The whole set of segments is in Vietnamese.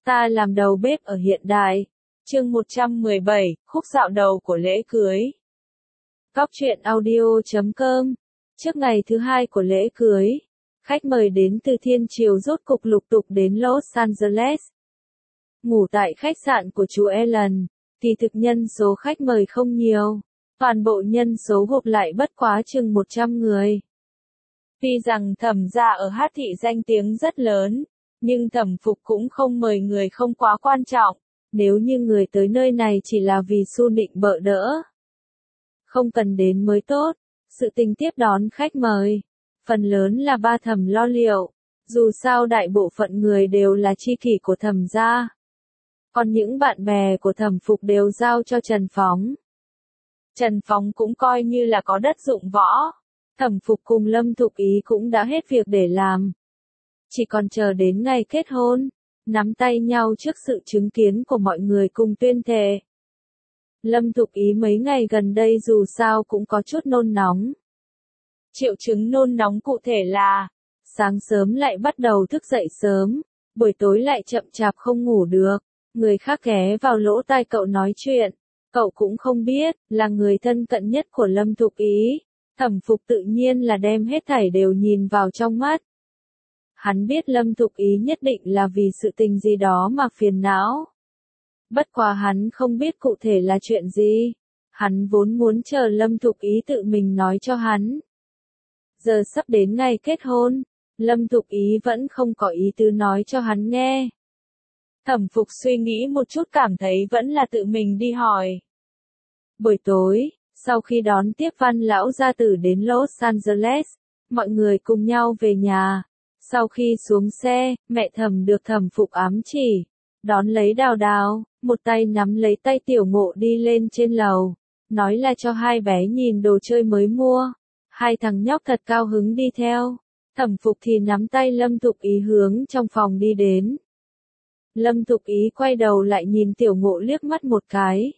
Ta làm đầu bếp ở hiện đại. Chương 117, khúc dạo đầu của lễ cưới. Góc truyện audio.com. Trước ngày thứ hai của lễ cưới, khách mời đến từ thiên triều rốt cục lục tục đến Los Angeles. Ngủ tại khách sạn của chú Ellen, kỳ thực nhân số khách mời không nhiều, toàn bộ nhân số gộp lại bất quá chừng 100 người. Tuy rằng Thẩm gia ở Hát Thị danh tiếng rất lớn, nhưng Thẩm Phục cũng không mời người không quá quan trọng, nếu như người tới nơi này chỉ là vì Su Nịnh bợ đỡ. Không cần đến mới tốt, sự tình tiếp đón khách mời, phần lớn là ba Thẩm lo liệu, dù sao đại bộ phận người đều là tri kỷ của Thẩm gia. Còn những bạn bè của Thẩm Phục đều giao cho Trần Phóng. Trần Phóng cũng coi như là có đất dụng võ. Thẩm Phục cùng Lâm Thục Ý cũng đã hết việc để làm. Chỉ còn chờ đến ngày kết hôn, nắm tay nhau trước sự chứng kiến của mọi người cùng tuyên thệ. Lâm Thục Ý mấy ngày gần đây dù sao cũng có chút nôn nóng. Triệu chứng nôn nóng cụ thể là, sáng sớm lại bắt đầu thức dậy sớm, buổi tối lại chậm chạp không ngủ được, người khác ghé vào lỗ tai cậu nói chuyện, cậu cũng không biết, là người thân cận nhất của Lâm Thục Ý. Thẩm Phục tự nhiên là đem hết thảy đều nhìn vào trong mắt. Hắn biết Lâm Thục Ý nhất định là vì sự tình gì đó mà phiền não. Bất quá hắn không biết cụ thể là chuyện gì. Hắn vốn muốn chờ Lâm Thục Ý tự mình nói cho hắn. Giờ sắp đến ngày kết hôn, Lâm Thục Ý vẫn không có ý tứ nói cho hắn nghe. Thẩm Phục suy nghĩ một chút cảm thấy vẫn là tự mình đi hỏi. Buổi tối, sau khi đón tiếp Văn lão gia tử đến Los Angeles, mọi người cùng nhau về nhà. Sau khi xuống xe, mẹ Thẩm được Thẩm Phục ám chỉ, đón lấy Đào Đào, một tay nắm lấy tay Tiểu Ngộ đi lên trên lầu, nói là cho hai bé nhìn đồ chơi mới mua. Hai thằng nhóc thật cao hứng đi theo. Thẩm Phục thì nắm tay Lâm Thục Ý hướng trong phòng đi đến. Lâm Thục Ý quay đầu lại nhìn Tiểu Ngộ liếc mắt một cái.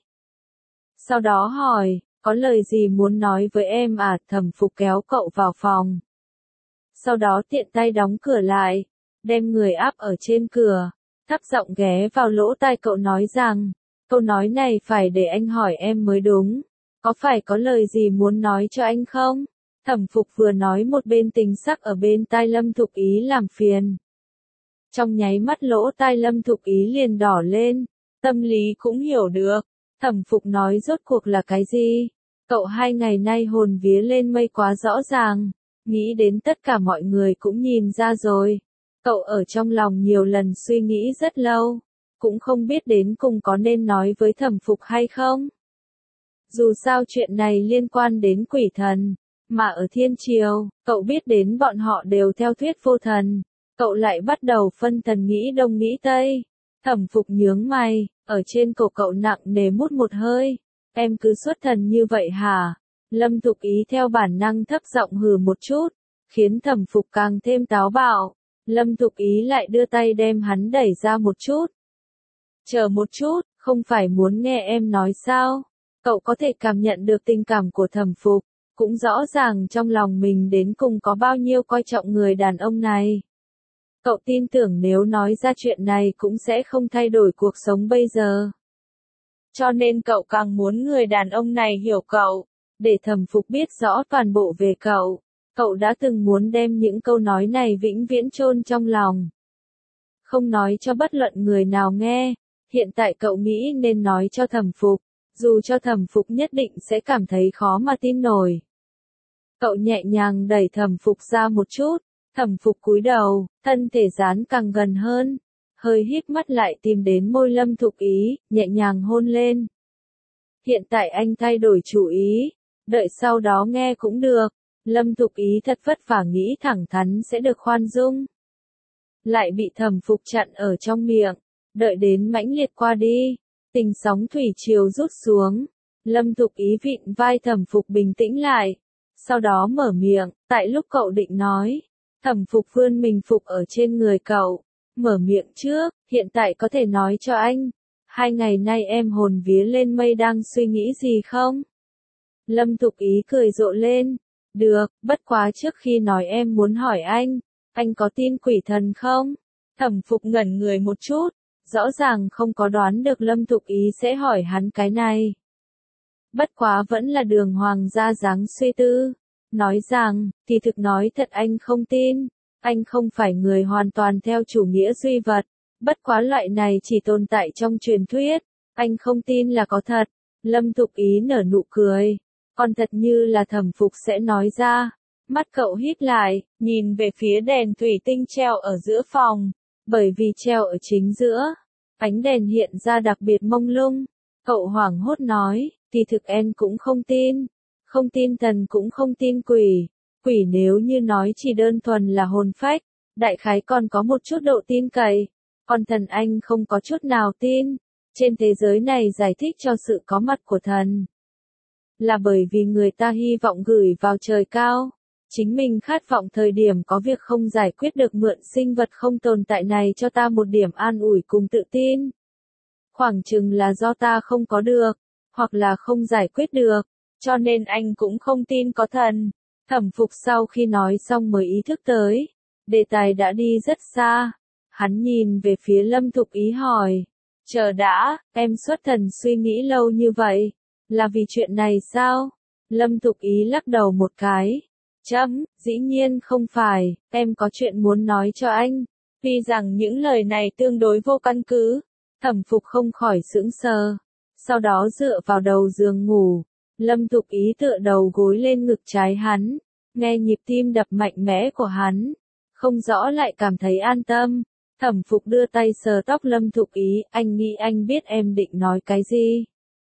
Sau đó hỏi, có lời gì muốn nói với em à? Thẩm Phục kéo cậu vào phòng. Sau đó tiện tay đóng cửa lại, đem người áp ở trên cửa, thấp giọng ghé vào lỗ tai cậu nói rằng, câu nói này phải để anh hỏi em mới đúng, có phải có lời gì muốn nói cho anh không? Thẩm Phục vừa nói một bên tình sắc ở bên tai Lâm Thục Ý làm phiền. Trong nháy mắt lỗ tai Lâm Thục Ý liền đỏ lên, tâm lý cũng hiểu được, Thẩm Phục nói rốt cuộc là cái gì? Cậu hai ngày nay hồn vía lên mây quá rõ ràng, nghĩ đến tất cả mọi người cũng nhìn ra rồi. Cậu ở trong lòng nhiều lần suy nghĩ rất lâu, cũng không biết đến cùng có nên nói với Thẩm Phục hay không. Dù sao chuyện này liên quan đến quỷ thần, mà ở thiên triều, cậu biết đến bọn họ đều theo thuyết vô thần, cậu lại bắt đầu phân thần nghĩ đông nghĩ tây. Thẩm Phục nhướng mày, ở trên cổ cậu nặng nề mút một hơi. Em cứ xuất thần như vậy hả? Lâm Thục Ý theo bản năng thấp giọng hừ một chút, khiến Thẩm Phục càng thêm táo bạo. Lâm Thục Ý lại đưa tay đem hắn đẩy ra một chút. Chờ một chút, không phải muốn nghe em nói sao? Cậu có thể cảm nhận được tình cảm của Thẩm Phục, cũng rõ ràng trong lòng mình đến cùng có bao nhiêu coi trọng người đàn ông này. Cậu tin tưởng nếu nói ra chuyện này cũng sẽ không thay đổi cuộc sống bây giờ. Cho nên cậu càng muốn người đàn ông này hiểu cậu, để Thẩm Phục biết rõ toàn bộ về cậu. Cậu đã từng muốn đem những câu nói này vĩnh viễn chôn trong lòng. Không nói cho bất luận người nào nghe, hiện tại cậu nghĩ nên nói cho Thẩm Phục, dù cho Thẩm Phục nhất định sẽ cảm thấy khó mà tin nổi. Cậu nhẹ nhàng đẩy Thẩm Phục ra một chút, Thẩm Phục cúi đầu, thân thể dán càng gần hơn. Hơi híp mắt lại tìm đến môi Lâm Thục Ý, nhẹ nhàng hôn lên. Hiện tại anh thay đổi chủ ý, đợi sau đó nghe cũng được. Lâm Thục Ý thật vất vả nghĩ thẳng thắn sẽ được khoan dung. Lại bị Thẩm Phục chặn ở trong miệng, đợi đến mãnh liệt qua đi, tình sóng thủy triều rút xuống. Lâm Thục Ý vịn vai Thẩm Phục bình tĩnh lại, sau đó mở miệng, tại lúc cậu định nói, Thẩm Phục vươn mình phục ở trên người cậu. Mở miệng trước, hiện tại có thể nói cho anh, 2 ngày nay em hồn vía lên mây đang suy nghĩ gì không? Lâm Thục Ý cười rộ lên, được, bất quá trước khi nói em muốn hỏi anh có tin quỷ thần không? Thẩm Phục ngẩn người một chút, rõ ràng không có đoán được Lâm Thục Ý sẽ hỏi hắn cái này. Bất quá vẫn là Đường Hoàng ra dáng suy tư, nói rằng, thì thực nói thật anh không tin, anh không phải người hoàn toàn theo chủ nghĩa duy vật, bất quá loại này chỉ tồn tại trong truyền thuyết, anh không tin là có thật. Lâm Thục Ý nở nụ cười, còn thật như là Thẩm Phục sẽ nói ra. Mắt cậu híp lại, nhìn về phía đèn thủy tinh treo ở giữa phòng, bởi vì treo ở chính giữa, ánh đèn hiện ra đặc biệt mông lung. Cậu hoảng hốt nói, thì thực em cũng không tin, không tin thần cũng không tin quỷ, quỷ nếu như nói chỉ đơn thuần là hồn phách, đại khái còn có một chút độ tin cậy, còn thần anh không có chút nào tin. Trên thế giới này giải thích cho sự có mặt của thần, là bởi vì người ta hy vọng gửi vào trời cao. Chính mình khát vọng thời điểm có việc không giải quyết được mượn sinh vật không tồn tại này cho ta một điểm an ủi cùng tự tin. Khoảng chừng là do ta không có được, hoặc là không giải quyết được, cho nên anh cũng không tin có thần. Thẩm Phục sau khi nói xong mới ý thức tới, đề tài đã đi rất xa. Hắn nhìn về phía Lâm Thục Ý hỏi, chờ đã, em xuất thần suy nghĩ lâu như vậy, là vì chuyện này sao? Lâm Thục Ý lắc đầu một cái. Dĩ nhiên không phải, em có chuyện muốn nói cho anh. Tuy rằng những lời này tương đối vô căn cứ, Thẩm Phục không khỏi sững sờ. Sau đó dựa vào đầu giường ngủ, Lâm Thục Ý tựa đầu gối lên ngực trái hắn, nghe nhịp tim đập mạnh mẽ của hắn, không rõ lại cảm thấy an tâm. Thẩm Phục đưa tay sờ tóc Lâm Thục Ý, anh nghĩ anh biết em định nói cái gì.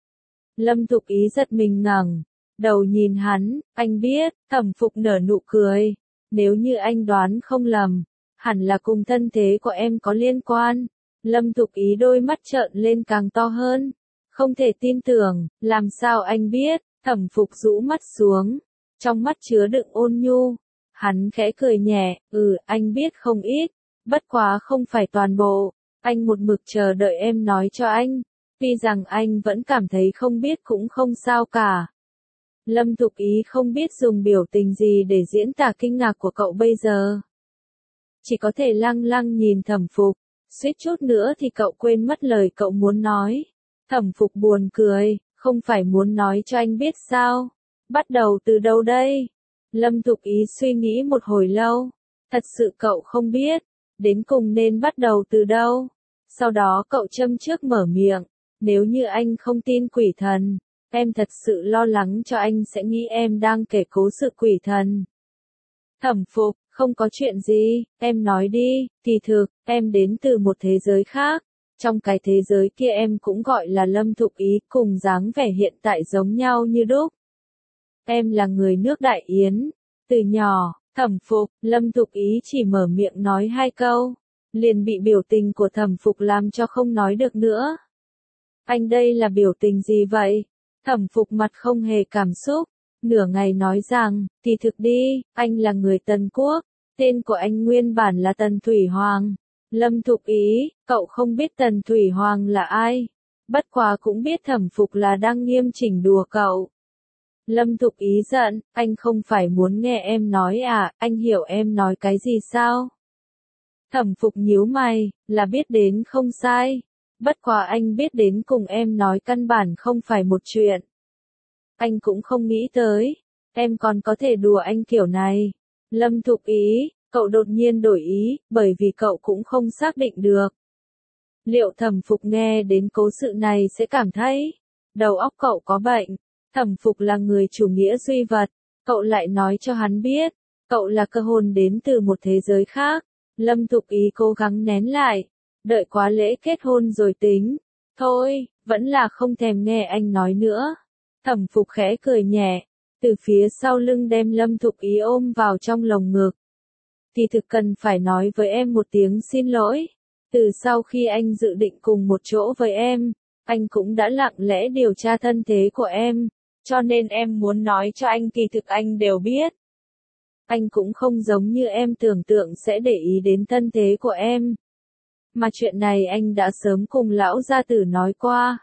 Lâm Thục Ý giật mình ngẩng đầu nhìn hắn, anh biết. Thẩm Phục nở nụ cười, nếu như anh đoán không lầm, hẳn là cùng thân thế của em có liên quan. Lâm Thục Ý đôi mắt trợn lên càng to hơn, không thể tin tưởng, làm sao anh biết? Thẩm Phục rũ mắt xuống, trong mắt chứa đựng ôn nhu. Hắn khẽ cười nhẹ, anh biết không ít, bất quá không phải toàn bộ, anh một mực chờ đợi em nói cho anh, tuy rằng anh vẫn cảm thấy không biết cũng không sao cả. Lâm Thục Ý không biết dùng biểu tình gì để diễn tả kinh ngạc của cậu bây giờ. Chỉ có thể lăng lăng nhìn Thẩm Phục, suýt chút nữa thì cậu quên mất lời cậu muốn nói. Thẩm Phục buồn cười, không phải muốn nói cho anh biết sao? Bắt đầu từ đâu đây? Lâm Thục Ý suy nghĩ một hồi lâu, thật sự cậu không biết, đến cùng nên bắt đầu từ đâu? Sau đó cậu châm trước mở miệng, nếu như anh không tin quỷ thần, em thật sự lo lắng cho anh sẽ nghĩ em đang kể cố sự quỷ thần. Thẩm Phục, không có chuyện gì, em nói đi, kỳ thực, em đến từ một thế giới khác, trong cái thế giới kia em cũng gọi là Lâm Thục Ý, cùng dáng vẻ hiện tại giống nhau như đúc. Em là người nước Đại Yến, từ nhỏ, Thẩm Phục, Lâm Thục Ý chỉ mở miệng nói 2 câu, liền bị biểu tình của Thẩm Phục làm cho không nói được nữa. Anh đây là biểu tình gì vậy? Thẩm Phục mặt không hề cảm xúc, nửa ngày nói rằng, thì thực đi, anh là người Tần Quốc, tên của anh nguyên bản là Tần Thủy Hoàng. Lâm Thục Ý, cậu không biết Tần Thủy Hoàng là ai, bất quá cũng biết Thẩm Phục là đang nghiêm chỉnh đùa cậu. Lâm Thục Ý giận, anh không phải muốn nghe em nói à, anh hiểu em nói cái gì sao? Thẩm Phục nhíu mày, là biết đến không sai. Bất quá anh biết đến cùng em nói căn bản không phải một chuyện. Anh cũng không nghĩ tới, em còn có thể đùa anh kiểu này. Lâm Thục Ý, cậu đột nhiên đổi ý, bởi vì cậu cũng không xác định được. Liệu Thẩm Phục nghe đến cố sự này sẽ cảm thấy, đầu óc cậu có bệnh. Thẩm Phục là người chủ nghĩa duy vật, cậu lại nói cho hắn biết, cậu là cơ hồn đến từ một thế giới khác. Lâm Thục Ý cố gắng nén lại, đợi quá lễ kết hôn rồi tính. Thôi, vẫn là không thèm nghe anh nói nữa. Thẩm Phục khẽ cười nhẹ, từ phía sau lưng đem Lâm Thục Ý ôm vào trong lồng ngực. Thì thực cần phải nói với em một tiếng xin lỗi. Từ sau khi anh dự định cùng một chỗ với em, anh cũng đã lặng lẽ điều tra thân thế của em, cho nên em muốn nói cho anh kỳ thực anh đều biết. Anh cũng không giống như em tưởng tượng sẽ để ý đến thân thế của em. Mà chuyện này anh đã sớm cùng lão gia tử nói qua.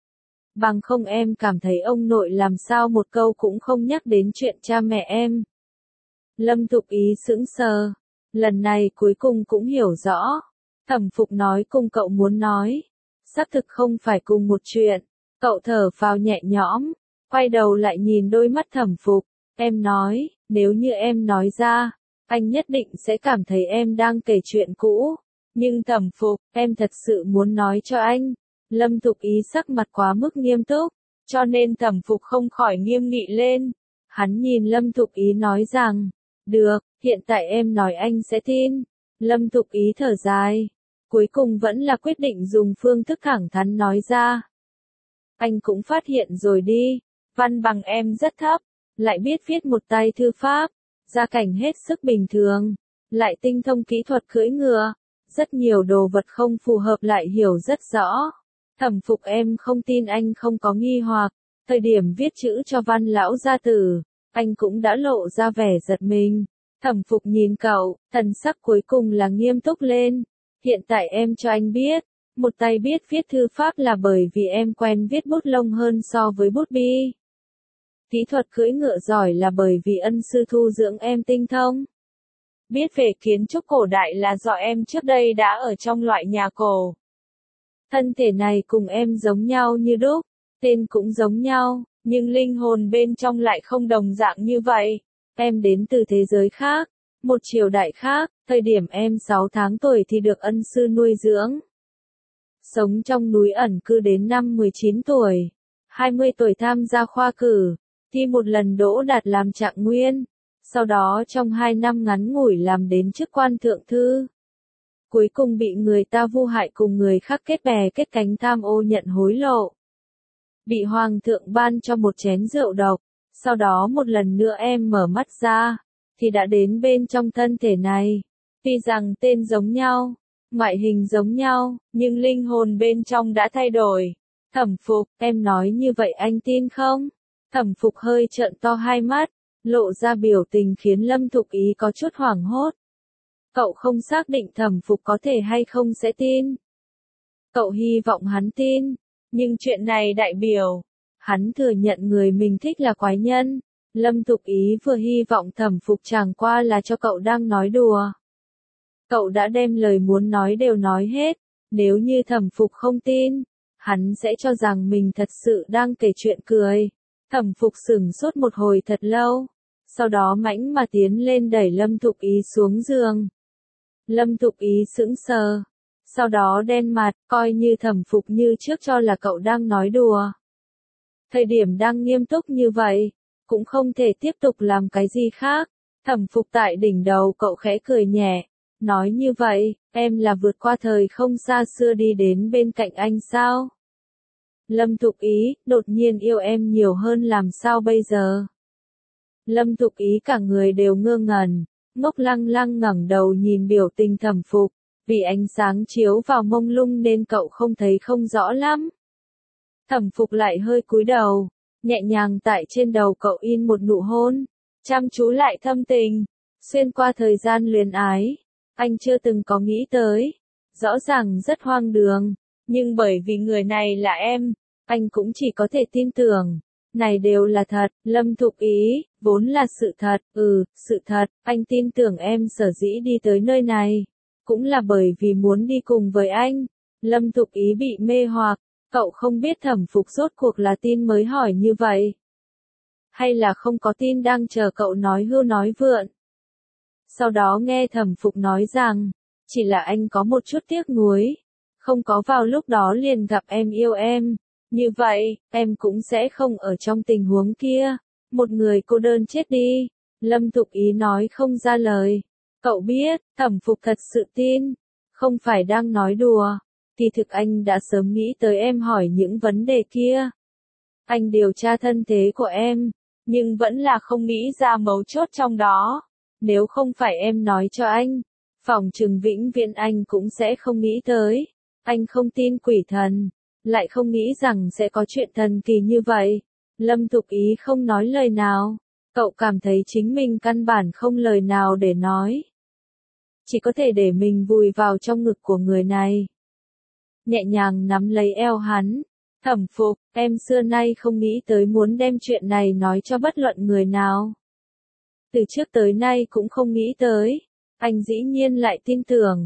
Bằng không em cảm thấy ông nội làm sao một câu cũng không nhắc đến chuyện cha mẹ em. Lâm Thục Ý sững sờ, lần này cuối cùng cũng hiểu rõ. Thẩm Phục nói cùng cậu muốn nói. Xác thực không phải cùng một chuyện. Cậu thở phào nhẹ nhõm, quay đầu lại nhìn đôi mắt Thẩm Phục. Em nói, nếu như em nói ra, anh nhất định sẽ cảm thấy em đang kể chuyện cũ. Nhưng Thẩm Phục, em thật sự muốn nói cho anh. Lâm Thục Ý sắc mặt quá mức nghiêm túc, cho nên Thẩm Phục không khỏi nghiêm nghị lên. Hắn nhìn Lâm Thục Ý nói rằng, được, hiện tại em nói anh sẽ tin. Lâm Thục Ý thở dài, cuối cùng vẫn là quyết định dùng phương thức thẳng thắn nói ra. Anh cũng phát hiện rồi đi, văn bằng em rất thấp, lại biết viết một tay thư pháp, gia cảnh hết sức bình thường, lại tinh thông kỹ thuật cưỡi ngựa, rất nhiều đồ vật không phù hợp lại hiểu rất rõ. Thẩm Phục em không tin anh không có nghi hoặc, thời điểm viết chữ cho Văn lão gia tử, anh cũng đã lộ ra vẻ giật mình. Thẩm Phục nhìn cậu, thần sắc cuối cùng là nghiêm túc lên. Hiện tại em cho anh biết, một tay biết viết thư pháp là bởi vì em quen viết bút lông hơn so với bút bi. Kỹ thuật cưỡi ngựa giỏi là bởi vì ân sư thu dưỡng em tinh thông. Biết về kiến trúc cổ đại là do em trước đây đã ở trong loại nhà cổ. Thân thể này cùng em giống nhau như đúc, tên cũng giống nhau, nhưng linh hồn bên trong lại không đồng dạng như vậy. Em đến từ thế giới khác, một triều đại khác, thời điểm em 6 tháng tuổi thì được ân sư nuôi dưỡng. Sống trong núi ẩn cư đến năm 19 tuổi, 20 tuổi tham gia khoa cử, thi một lần đỗ đạt làm trạng nguyên, sau đó trong 2 năm ngắn ngủi làm đến chức quan thượng thư. Cuối cùng bị người ta vu hại cùng người khác kết bè kết cánh tham ô nhận hối lộ. Bị hoàng thượng ban cho một chén rượu độc, sau đó một lần nữa em mở mắt ra, thì đã đến bên trong thân thể này. Tuy rằng tên giống nhau, ngoại hình giống nhau, nhưng linh hồn bên trong đã thay đổi. Thẩm Phục, em nói như vậy anh tin không? Thẩm Phục hơi trợn to hai mắt, lộ ra biểu tình khiến Lâm Thục Ý có chút hoảng hốt. Cậu không xác định Thẩm Phục có thể hay không sẽ tin. Cậu hy vọng hắn tin, nhưng chuyện này đại biểu, hắn thừa nhận người mình thích là quái nhân. Lâm Thục Ý vừa hy vọng Thẩm Phục chẳng qua là cho cậu đang nói đùa. Cậu đã đem lời muốn nói đều nói hết, nếu như Thẩm Phục không tin, hắn sẽ cho rằng mình thật sự đang kể chuyện cười. Thẩm Phục sửng sốt một hồi thật lâu, sau đó mãnh mà tiến lên đẩy Lâm Thục Ý xuống giường. Lâm Thục Ý sững sờ, sau đó đen mặt, coi như Thẩm Phục như trước cho là cậu đang nói đùa. Thời điểm đang nghiêm túc như vậy, cũng không thể tiếp tục làm cái gì khác. Thẩm Phục tại đỉnh đầu cậu khẽ cười nhẹ, nói như vậy, em là vượt qua thời không xa xưa đi đến bên cạnh anh sao? Lâm Thục Ý, đột nhiên yêu em nhiều hơn làm sao bây giờ? Lâm Thục Ý cả người đều ngơ ngẩn, ngốc lăng lăng ngẩng đầu nhìn biểu tình Thẩm Phục, vì ánh sáng chiếu vào mông lung nên cậu không thấy không rõ lắm. Thẩm Phục lại hơi cúi đầu, nhẹ nhàng tại trên đầu cậu in một nụ hôn, chăm chú lại thâm tình, xuyên qua thời gian luyến ái, anh chưa từng có nghĩ tới, rõ ràng rất hoang đường, nhưng bởi vì người này là em, anh cũng chỉ có thể tin tưởng, này đều là thật. Lâm Thục Ý, vốn là sự thật, sự thật, anh tin tưởng em sở dĩ đi tới nơi này, cũng là bởi vì muốn đi cùng với anh. Lâm Thục Ý bị mê hoặc. Cậu không biết Thẩm Phục rốt cuộc là tin mới hỏi như vậy, hay là không có tin đang chờ cậu nói hưu nói vượn. Sau đó nghe Thẩm Phục nói rằng, chỉ là anh có một chút tiếc nuối, không có vào lúc đó liền gặp em yêu em, như vậy, em cũng sẽ không ở trong tình huống kia, một người cô đơn chết đi. Lâm Thục Ý nói không ra lời. Cậu biết, Thẩm Phục thật sự tin, không phải đang nói đùa. Thì thực anh đã sớm nghĩ tới em hỏi những vấn đề kia. Anh điều tra thân thế của em, nhưng vẫn là không nghĩ ra mấu chốt trong đó. Nếu không phải em nói cho anh, phỏng chừng vĩnh viễn anh cũng sẽ không nghĩ tới. Anh không tin quỷ thần, lại không nghĩ rằng sẽ có chuyện thần kỳ như vậy. Lâm Thục Ý không nói lời nào. Cậu cảm thấy chính mình căn bản không lời nào để nói. Chỉ có thể để mình vùi vào trong ngực của người này. Nhẹ nhàng nắm lấy eo hắn. Thẩm Phục, em xưa nay không nghĩ tới muốn đem chuyện này nói cho bất luận người nào. Từ trước tới nay cũng không nghĩ tới. Anh dĩ nhiên lại tin tưởng.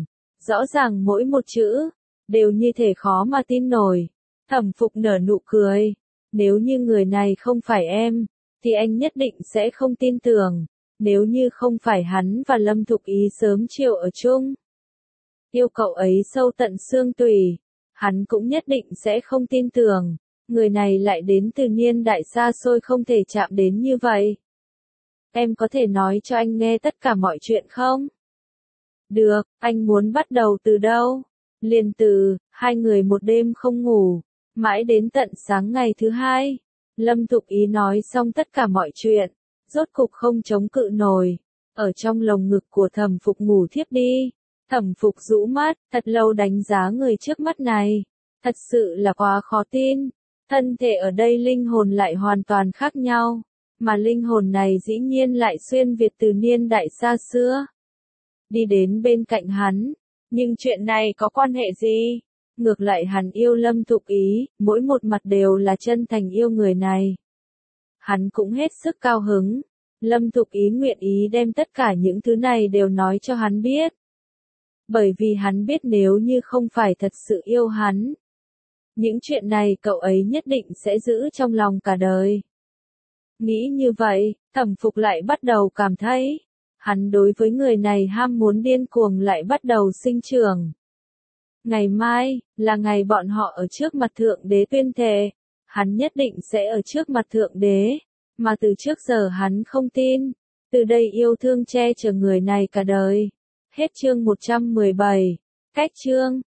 Rõ ràng mỗi một chữ, đều như thể khó mà tin nổi. Thẩm Phục nở nụ cười. Nếu như người này không phải em, thì anh nhất định sẽ không tin tưởng. Nếu như không phải hắn và Lâm Thục Ý sớm chiều ở chung, yêu cậu ấy sâu tận xương tủy, hắn cũng nhất định sẽ không tin tưởng. Người này lại đến từ niên đại xa xôi không thể chạm đến như vậy. Em có thể nói cho anh nghe tất cả mọi chuyện không? Được, anh muốn bắt đầu từ đâu? Liền từ, hai người một đêm không ngủ, mãi đến tận sáng ngày thứ hai. Lâm Thục Ý nói xong tất cả mọi chuyện, rốt cục không chống cự nổi, ở trong lồng ngực của Thẩm Phục ngủ thiếp đi. Thẩm Phục rũ mắt, thật lâu đánh giá người trước mắt này, thật sự là quá khó tin. Thân thể ở đây linh hồn lại hoàn toàn khác nhau, mà linh hồn này dĩ nhiên lại xuyên việt từ niên đại xa xưa. Đi đến bên cạnh hắn, nhưng chuyện này có quan hệ gì? Ngược lại hắn yêu Lâm Thục Ý, mỗi một mặt đều là chân thành yêu người này. Hắn cũng hết sức cao hứng. Lâm Thục Ý nguyện ý đem tất cả những thứ này đều nói cho hắn biết. Bởi vì hắn biết nếu như không phải thật sự yêu hắn, những chuyện này cậu ấy nhất định sẽ giữ trong lòng cả đời. Nghĩ như vậy, Thẩm Phục lại bắt đầu cảm thấy, hắn đối với người này ham muốn điên cuồng lại bắt đầu sinh trưởng. Ngày mai, là ngày bọn họ ở trước mặt Thượng Đế tuyên thệ, hắn nhất định sẽ ở trước mặt Thượng Đế, mà từ trước giờ hắn không tin, từ đây yêu thương che chở người này cả đời. Hết chương 117, cách chương.